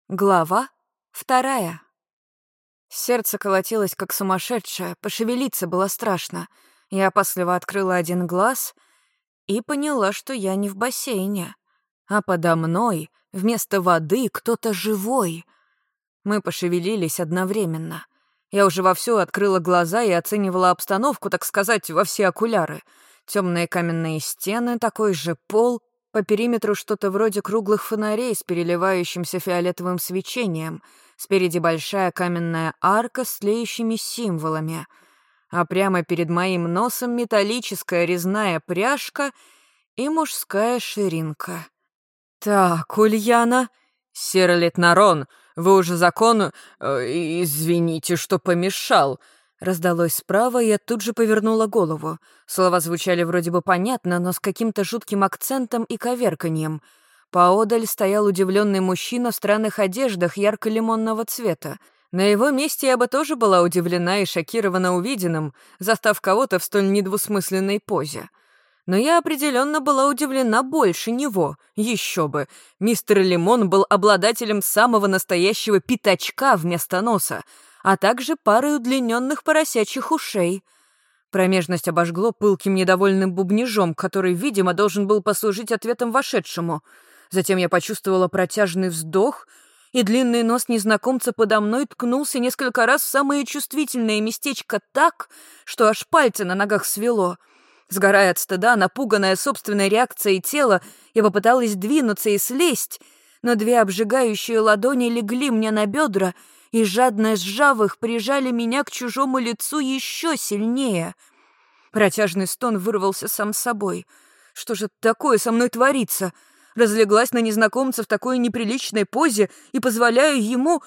Глава 2. Сердце колотилось, как сумасшедшее, пошевелиться было страшно. Я опасливо открыла один глаз и поняла, что я не в бассейне, а подо мной вместо воды кто-то живой. Мы пошевелились одновременно. Я уже вовсю открыла глаза и оценивала обстановку, так сказать, во все окуляры. Темные каменные стены, такой же пол, по периметру что-то вроде круглых фонарей с переливающимся фиолетовым свечением, спереди большая каменная арка с тлеющими символами, а прямо перед моим носом металлическая резная пряжка и мужская ширинка. «Так, Ульяна...» «Сир Летнарон, вы уже закону... извините, что помешал», — раздалось справа, и я тут же повернула голову. Слова звучали вроде бы понятно, но с каким-то жутким акцентом и коверканьем. Поодаль стоял удивленный мужчина в странных одеждах ярко-лимонного цвета. На его месте я бы тоже была удивлена и шокирована увиденным, застав кого-то в столь недвусмысленной позе. Но я определенно была удивлена больше него. Еще бы. Мистер Лимон был обладателем самого настоящего пятачка вместо носа, а также парой удлиненных поросячьих ушей. Промежность обожгло пылким недовольным бубнижом, который, видимо, должен был послужить ответом вошедшему. Затем я почувствовала протяжный вздох, и длинный нос незнакомца подо мной ткнулся несколько раз в самое чувствительное местечко так, что аж пальцы на ногах свело. Сгорая от стыда, напуганная собственной реакцией тела, я попыталась двинуться и слезть, но две обжигающие ладони легли мне на бедра и, жадно сжав их, прижали меня к чужому лицу еще сильнее. Протяжный стон вырвался сам собой. Что же такое со мной творится? Разлеглась на незнакомца в такой неприличной позе и позволяю ему...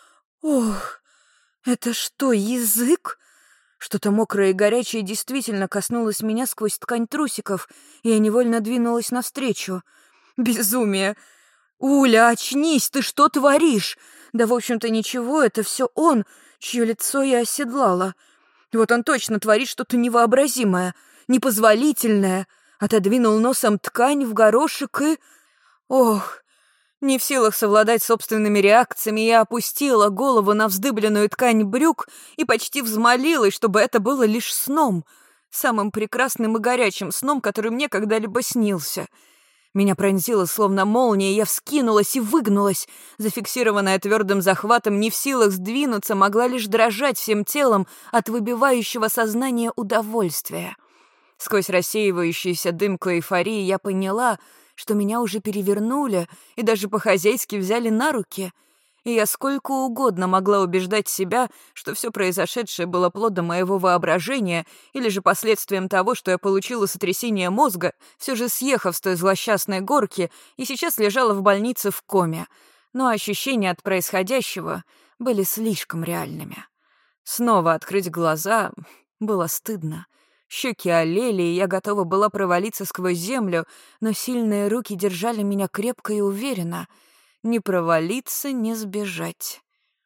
Ох, это что, язык? Что-то мокрое и горячее действительно коснулось меня сквозь ткань трусиков, и я невольно двинулась навстречу. Безумие! «Уля, очнись, ты что творишь?» Да, в общем-то, ничего, это все он, чье лицо я оседлала. Вот он точно творит что-то невообразимое, непозволительное. Отодвинул носом ткань в горошек и... Ох! Не в силах совладать с собственными реакциями, я опустила голову на вздыбленную ткань брюк и почти взмолилась, чтобы это было лишь сном, самым прекрасным и горячим сном, который мне когда-либо снился. Меня пронзило словно молния, я вскинулась и выгнулась, зафиксированная твердым захватом, не в силах сдвинуться, могла лишь дрожать всем телом от выбивающего сознания удовольствия. Сквозь рассеивающийся дым эйфории я поняла, что меня уже перевернули и даже по-хозяйски взяли на руки, и я сколько угодно могла убеждать себя, что все произошедшее было плодом моего воображения или же последствием того, что я получила сотрясение мозга, все же съехав с той злосчастной горки и сейчас лежала в больнице в коме, но ощущения от происходящего были слишком реальными. Снова открыть глаза было стыдно. Щеки олели, и я готова была провалиться сквозь землю, но сильные руки держали меня крепко и уверенно. Не провалиться, не сбежать.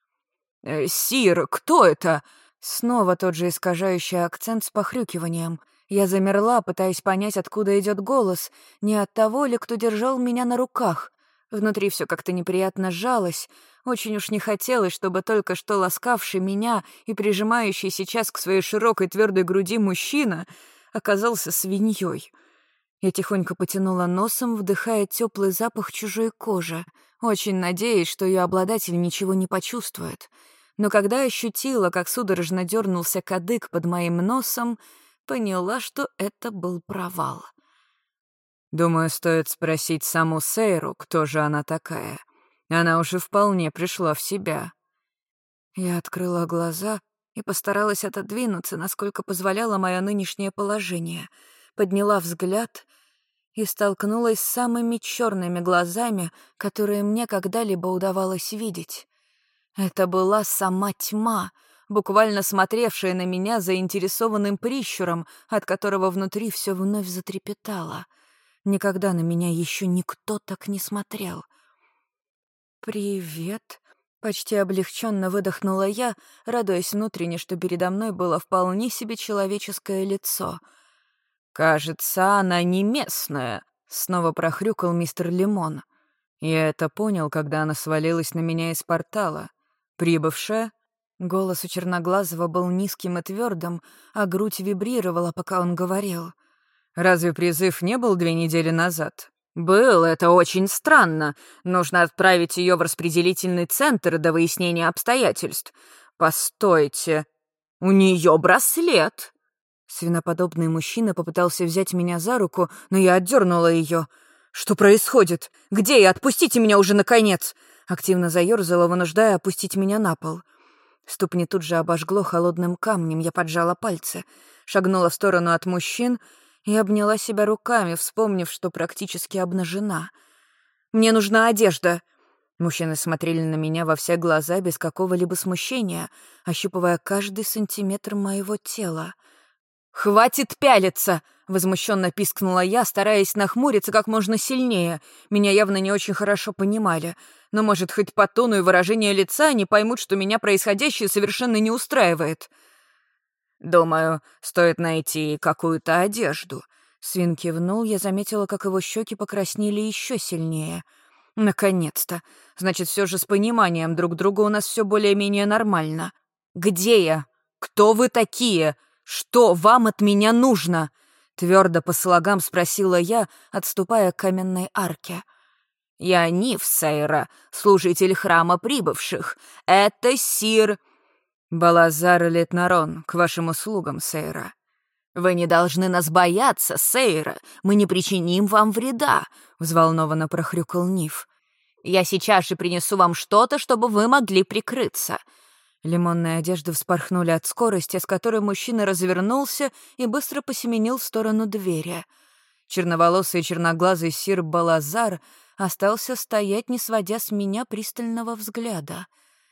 «Сир, кто это?» Снова тот же искажающий акцент с похрюкиванием. Я замерла, пытаясь понять, откуда идет голос, не от того ли, кто держал меня на руках. Внутри все как-то неприятно сжалось. Очень уж не хотелось, чтобы только что ласкавший меня и прижимающий сейчас к своей широкой твердой груди мужчина оказался свиньей. Я тихонько потянула носом, вдыхая теплый запах чужой кожи, очень надеясь, что ее обладатель ничего не почувствует. Но когда ощутила, как судорожно дернулся кадык под моим носом, поняла, что это был провал. Думаю, стоит спросить саму Сейру, кто же она такая. Она уже вполне пришла в себя. Я открыла глаза и постаралась отодвинуться, насколько позволяло мое нынешнее положение. Подняла взгляд и столкнулась с самыми черными глазами, которые мне когда-либо удавалось видеть. Это была сама тьма, буквально смотревшая на меня заинтересованным прищуром, от которого внутри все вновь затрепетало. Никогда на меня еще никто так не смотрел. «Привет», — почти облегченно выдохнула я, радуясь внутренне, что передо мной было вполне себе человеческое лицо. «Кажется, она не местная», — снова прохрюкал мистер Лимон. Я это понял, когда она свалилась на меня из портала. Прибывшая... Голос у Черноглазого был низким и твердым, а грудь вибрировала, пока он говорил. «Разве призыв не был 2 недели назад?» «Был, это очень странно. Нужно отправить ее в распределительный центр до выяснения обстоятельств. Постойте, у нее браслет!» Свиноподобный мужчина попытался взять меня за руку, но я отдернула ее. «Что происходит? Где я? Отпустите меня уже, наконец!» Активно заерзала, вынуждая опустить меня на пол. Ступни тут же обожгло холодным камнем, я поджала пальцы, шагнула в сторону от мужчин и обняла себя руками, вспомнив, что практически обнажена. «Мне нужна одежда!» Мужчины смотрели на меня во все глаза без какого-либо смущения, ощупывая каждый сантиметр моего тела. «Хватит пялиться!» — возмущенно пискнула я, стараясь нахмуриться как можно сильнее. Меня явно не очень хорошо понимали. Но, может, хоть по тону и выражению лица они поймут, что меня происходящее совершенно не устраивает. «Думаю, стоит найти какую-то одежду». Свин кивнул, я заметила, как его щеки покраснели еще сильнее. «Наконец-то! Значит, все же с пониманием друг друга у нас все более-менее нормально. Где я? Кто вы такие? Что вам от меня нужно?» Твердо по слогам спросила я, отступая к каменной арке. «Я Ниф Сейра, служитель храма прибывших. Это Сир...» «Балазар Летнарон, к вашим услугам, Сейра». «Вы не должны нас бояться, Сейра. Мы не причиним вам вреда», — взволнованно прохрюкал Ниф. «Я сейчас же принесу вам что-то, чтобы вы могли прикрыться». Лимонные одежды вспорхнули от скорости, с которой мужчина развернулся и быстро посеменил в сторону двери. Черноволосый и черноглазый сир Балазар остался стоять, не сводя с меня пристального взгляда.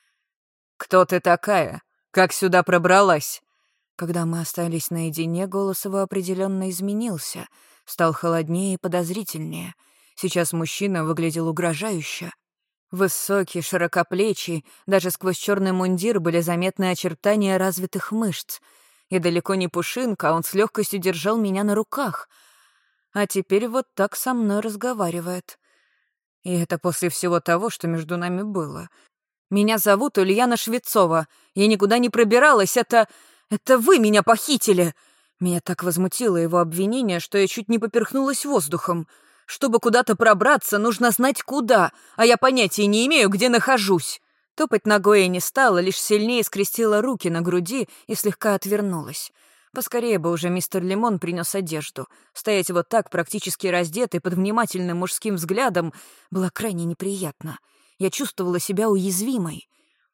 «Кто ты такая? Как сюда пробралась?» Когда мы остались наедине, голос его определенно изменился, стал холоднее и подозрительнее. Сейчас мужчина выглядел угрожающе. Высокий, широкоплечий, даже сквозь черный мундир были заметны очертания развитых мышц. И далеко не пушинка, он с легкостью держал меня на руках. А теперь вот так со мной разговаривает. И это после всего того, что между нами было. «Меня зовут Ульяна Швецова. Я никуда не пробиралась. Это вы меня похитили!» Меня так возмутило его обвинение, что я чуть не поперхнулась воздухом. Чтобы куда-то пробраться, нужно знать куда, а я понятия не имею, где нахожусь. Топать ногой я не стала, лишь сильнее скрестила руки на груди и слегка отвернулась. Поскорее бы уже мистер Лимон принес одежду. Стоять вот так, практически раздетой, под внимательным мужским взглядом, было крайне неприятно. Я чувствовала себя уязвимой.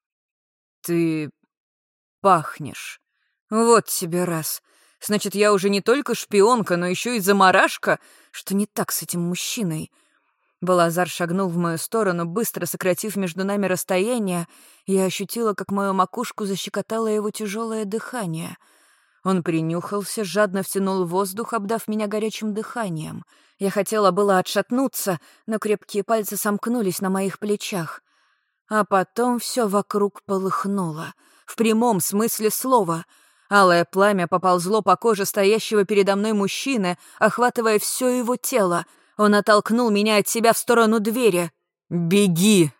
«Ты пахнешь. Вот тебе раз. Значит, я уже не только шпионка, но еще и заморашка. Что не так с этим мужчиной?» Балазар шагнул в мою сторону, быстро сократив между нами расстояние, и я ощутила, как мою макушку защекотало его тяжелое дыхание. Он принюхался, жадно втянул воздух, обдав меня горячим дыханием. Я хотела было отшатнуться, но крепкие пальцы сомкнулись на моих плечах. А потом все вокруг полыхнуло. В прямом смысле слова. Алое пламя поползло по коже стоящего передо мной мужчины, охватывая все его тело. Он оттолкнул меня от себя в сторону двери. «Беги!»